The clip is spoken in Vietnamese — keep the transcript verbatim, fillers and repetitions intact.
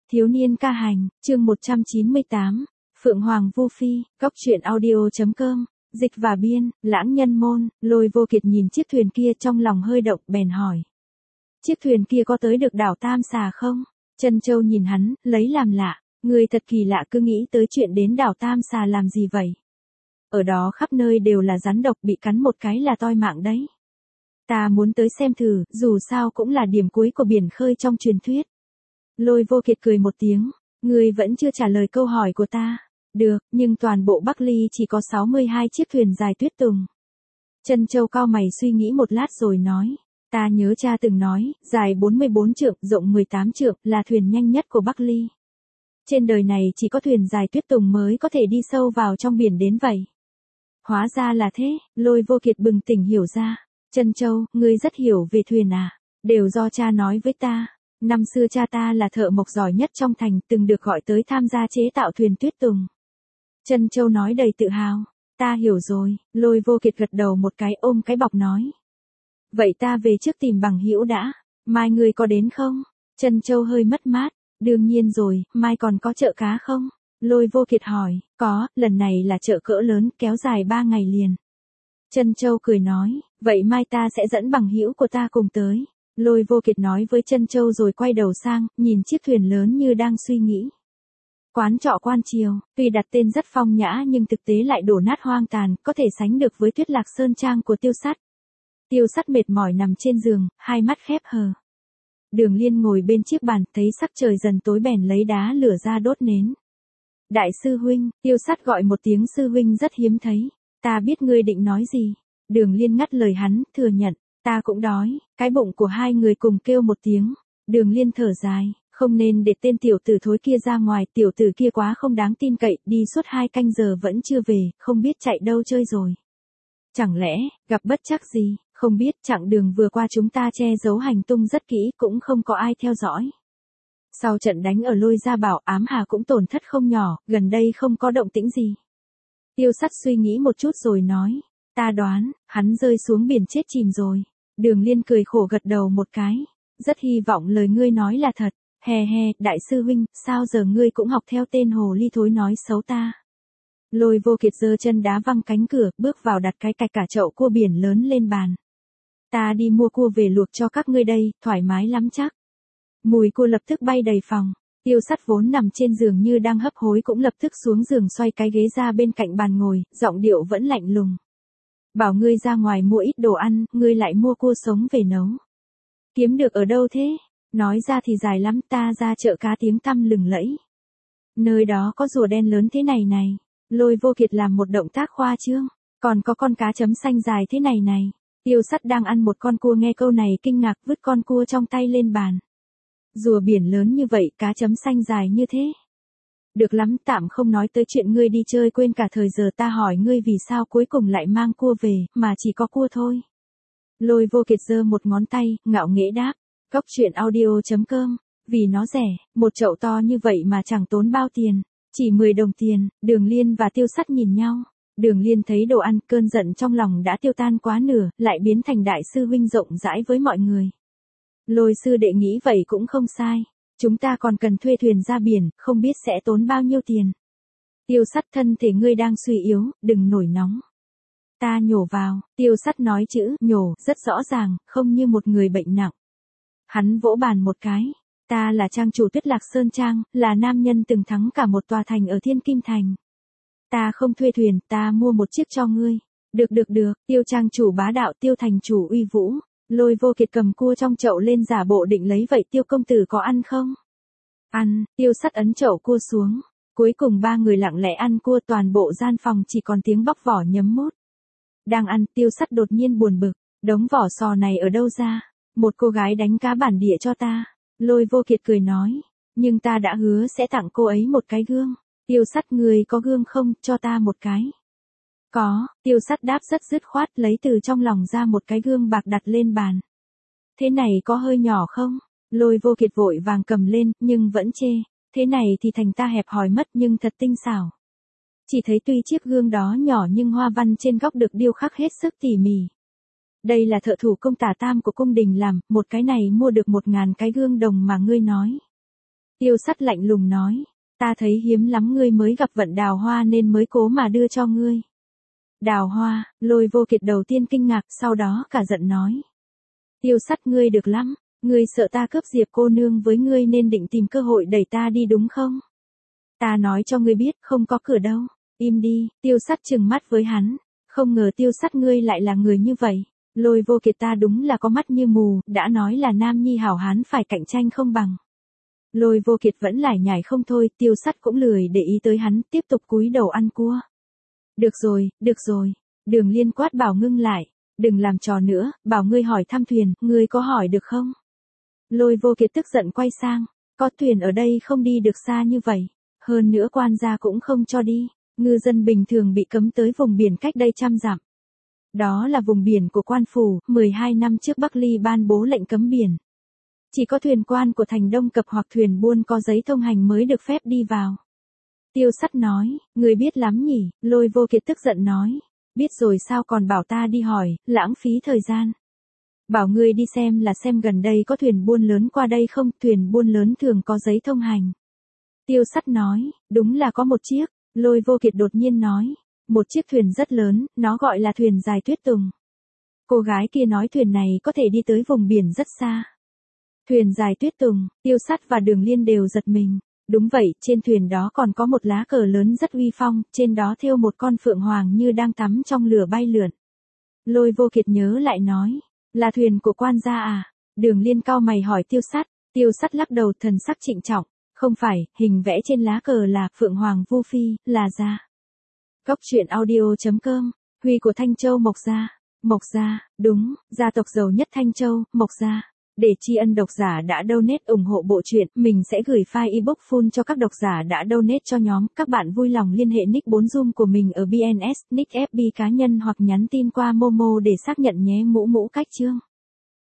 Thiếu niên ca hành, chương một trăm chín mươi tám, Phượng Hoàng Vu Phi, Góc truyện audio.com, dịch và biên, Lãng Nhân Môn. Lôi Vô Kiệt nhìn chiếc thuyền kia trong lòng hơi động, bèn hỏi. Chiếc thuyền kia có tới được đảo Tam Xà không? Trân Châu nhìn hắn, lấy làm lạ, người thật kỳ lạ, cứ nghĩ tới chuyện đến đảo Tam Xà làm gì vậy? Ở đó khắp nơi đều là rắn độc, bị cắn một cái là toi mạng đấy. Ta muốn tới xem thử, dù sao cũng là điểm cuối của biển khơi trong truyền thuyết. Lôi Vô Kiệt cười một tiếng, ngươi vẫn chưa trả lời câu hỏi của ta. Được, nhưng toàn bộ Bắc Ly chỉ có sáu mươi hai chiếc thuyền dài tuyết tùng. Trân Châu cau mày suy nghĩ một lát rồi nói, ta nhớ cha từng nói, dài bốn mươi bốn trượng, rộng mười tám trượng, là thuyền nhanh nhất của Bắc Ly. Trên đời này chỉ có thuyền dài tuyết tùng mới có thể đi sâu vào trong biển đến vậy. Hóa ra là thế, Lôi Vô Kiệt bừng tỉnh hiểu ra. Trân Châu, ngươi rất hiểu về thuyền à? Đều do cha nói với ta. Năm xưa cha ta là thợ mộc giỏi nhất trong thành, từng được gọi tới tham gia chế tạo thuyền tuyết tùng. Trân Châu nói đầy tự hào. Ta hiểu rồi, Lôi Vô Kiệt gật đầu một cái, ôm cái bọc nói. Vậy ta về trước tìm bằng hữu đã, mai ngươi có đến không? Trân Châu hơi mất mát. Đương nhiên rồi, mai còn có chợ cá không? Lôi Vô Kiệt hỏi, có, lần này là chợ cỡ lớn, kéo dài ba ngày liền. Trân Châu cười nói, vậy mai ta sẽ dẫn bằng hữu của ta cùng tới. Lôi Vô Kiệt nói với Trân Châu rồi quay đầu sang, nhìn chiếc thuyền lớn như đang suy nghĩ. Quán trọ Quan Triều, tuy đặt tên rất phong nhã nhưng thực tế lại đổ nát hoang tàn, có thể sánh được với Tuyết Lạc Sơn Trang của Tiêu Sắt. Tiêu Sắt mệt mỏi nằm trên giường, hai mắt khép hờ. Đường Liên ngồi bên chiếc bàn, thấy sắc trời dần tối bèn lấy đá lửa ra đốt nến. Đại sư huynh, Tiêu Sắt gọi một tiếng sư huynh rất hiếm thấy. Ta biết ngươi định nói gì. Đường Liên ngắt lời hắn, thừa nhận, ta cũng đói. Cái bụng của hai người cùng kêu một tiếng. Đường Liên thở dài, không nên để tên tiểu tử thối kia ra ngoài, tiểu tử kia quá không đáng tin cậy, đi suốt hai canh giờ vẫn chưa về, không biết chạy đâu chơi rồi. Chẳng lẽ, gặp bất trắc gì, không biết, chặng đường vừa qua chúng ta che giấu hành tung rất kỹ, cũng không có ai theo dõi. Sau trận đánh ở Lôi Gia Bảo, Ám Hà cũng tổn thất không nhỏ, gần đây không có động tĩnh gì. Tiêu Sắt suy nghĩ một chút rồi nói, ta đoán, hắn rơi xuống biển chết chìm rồi. Đường Liên cười khổ gật đầu một cái, rất hy vọng lời ngươi nói là thật. Hè hè, đại sư huynh, sao giờ ngươi cũng học theo tên hồ ly thối nói xấu ta. Lôi Vô Kiệt giơ chân đá văng cánh cửa, bước vào đặt cái cạch cả chậu cua biển lớn lên bàn. Ta đi mua cua về luộc cho các ngươi đây, thoải mái lắm chắc. Mùi cua lập tức bay đầy phòng. Tiêu Sắt vốn nằm trên giường như đang hấp hối cũng lập tức xuống giường xoay cái ghế ra bên cạnh bàn ngồi, giọng điệu vẫn lạnh lùng. Bảo ngươi ra ngoài mua ít đồ ăn, ngươi lại mua cua sống về nấu. Kiếm được ở đâu thế? Nói ra thì dài lắm, ta ra chợ cá tiếng tăm lừng lẫy. Nơi đó có rùa đen lớn thế này này. Lôi Vô Kiệt làm một động tác khoa trương. Còn có con cá chấm xanh dài thế này này. Tiêu Sắt đang ăn một con cua nghe câu này kinh ngạc vứt con cua trong tay lên bàn. Rùa biển lớn như vậy, cá chấm xanh dài như thế. Được lắm, tạm không nói tới chuyện ngươi đi chơi quên cả thời giờ, ta hỏi ngươi vì sao cuối cùng lại mang cua về, mà chỉ có cua thôi. Lôi Vô Kiệt giơ một ngón tay, ngạo nghễ đáp, Góc truyện audio.com, vì nó rẻ, một chậu to như vậy mà chẳng tốn bao tiền, chỉ mười đồng tiền. Đường Liên và Tiêu Sắt nhìn nhau. Đường Liên thấy đồ ăn, cơn giận trong lòng đã tiêu tan quá nửa, lại biến thành đại sư huynh rộng rãi với mọi người. Lôi sư đệ nghĩ vậy cũng không sai. Chúng ta còn cần thuê thuyền ra biển, không biết sẽ tốn bao nhiêu tiền. Tiêu Sắt, thân thể ngươi đang suy yếu, đừng nổi nóng. Ta nhổ vào. Tiêu Sắt nói chữ nhổ rất rõ ràng, không như một người bệnh nặng. Hắn vỗ bàn một cái. Ta là trang chủ Tuyết Lạc Sơn Trang, là nam nhân từng thắng cả một tòa thành ở Thiên Kim Thành. Ta không thuê thuyền, ta mua một chiếc cho ngươi. Được được được, Tiêu trang chủ bá đạo, Tiêu thành chủ uy vũ. Lôi Vô Kiệt cầm cua trong chậu lên giả bộ định lấy, vậy Tiêu công tử có ăn không? Ăn. Tiêu Sắt ấn chậu cua xuống. Cuối cùng ba người lặng lẽ ăn cua, toàn bộ gian phòng chỉ còn tiếng bóc vỏ nhấm mút. Đang ăn, Tiêu Sắt đột nhiên buồn bực, đống vỏ sò này ở đâu ra? Một cô gái đánh cá bản địa cho ta. Lôi Vô Kiệt cười nói, nhưng ta đã hứa sẽ tặng cô ấy một cái gương. Tiêu Sắt, người có gương không, cho ta một cái. Có. Tiêu Sắt đáp rất dứt khoát, lấy từ trong lòng ra một cái gương bạc đặt lên bàn. Thế này có hơi nhỏ không? Lôi Vô Kiệt vội vàng cầm lên, nhưng vẫn chê. Thế này thì thành ta hẹp hòi mất, nhưng thật tinh xảo. Chỉ thấy tuy chiếc gương đó nhỏ nhưng hoa văn trên góc được điêu khắc hết sức tỉ mỉ. Đây là thợ thủ công Tả Tam của cung đình làm, một cái này mua được một ngàn cái gương đồng mà ngươi nói. Tiêu Sắt lạnh lùng nói, ta thấy hiếm lắm ngươi mới gặp vận đào hoa nên mới cố mà đưa cho ngươi. Đào hoa, Lôi Vô Kiệt đầu tiên kinh ngạc, sau đó cả giận nói. Tiêu Sắt ngươi được lắm, ngươi sợ ta cướp Diệp cô nương với ngươi nên định tìm cơ hội đẩy ta đi đúng không? Ta nói cho ngươi biết, không có cửa đâu, im đi. Tiêu Sắt trừng mắt với hắn, không ngờ Tiêu Sắt ngươi lại là người như vậy. Lôi Vô Kiệt ta đúng là có mắt như mù, đã nói là nam nhi hảo hán phải cạnh tranh không bằng. Lôi Vô Kiệt vẫn lải nhải không thôi, Tiêu Sắt cũng lười để ý tới hắn, tiếp tục cúi đầu ăn cua. Được rồi, được rồi, Đường Liên quát bảo ngưng lại, đừng làm trò nữa, bảo ngươi hỏi thăm thuyền, ngươi có hỏi được không? Lôi Vô Kiệt tức giận quay sang, có thuyền ở đây không đi được xa như vậy, hơn nữa quan gia cũng không cho đi, ngư dân bình thường bị cấm tới vùng biển cách đây trăm dặm. Đó là vùng biển của quan phủ, mười hai năm trước Bắc Ly ban bố lệnh cấm biển. Chỉ có thuyền quan của thành Đông Cập hoặc thuyền buôn có giấy thông hành mới được phép đi vào. Tiêu Sắt nói, người biết lắm nhỉ, Lôi Vô Kiệt tức giận nói, biết rồi sao còn bảo ta đi hỏi, lãng phí thời gian. Bảo ngươi đi xem là xem gần đây có thuyền buôn lớn qua đây không, thuyền buôn lớn thường có giấy thông hành. Tiêu Sắt nói, đúng là có một chiếc, Lôi Vô Kiệt đột nhiên nói, một chiếc thuyền rất lớn, nó gọi là thuyền dài Tuyết Tùng. Cô gái kia nói thuyền này có thể đi tới vùng biển rất xa. Thuyền dài Tuyết Tùng, Tiêu Sắt và Đường Liên đều giật mình. Đúng vậy, trên thuyền đó còn có một lá cờ lớn rất uy phong, trên đó thêu một con phượng hoàng như đang tắm trong lửa bay lượn. Lôi Vô Kiệt nhớ lại nói, là thuyền của quan gia à? Đường Liên cau mày hỏi Tiêu Sắt, Tiêu Sắt lắc đầu thần sắc trịnh trọng, không phải, hình vẽ trên lá cờ là phượng hoàng Vu Phi, là gia. Góc truyện audio chấm com, Huy của Thanh Châu Mộc Gia. Mộc Gia, đúng, gia tộc giàu nhất Thanh Châu, Mộc Gia. Để tri ân độc giả đã donate ủng hộ bộ truyện, mình sẽ gửi file ebook full cho các độc giả đã donate cho nhóm. Các bạn vui lòng liên hệ nick bốn Zoom của mình ở bê en ét, nick ép bê cá nhân hoặc nhắn tin qua Momo để xác nhận nhé. Mũ mũ cách chương.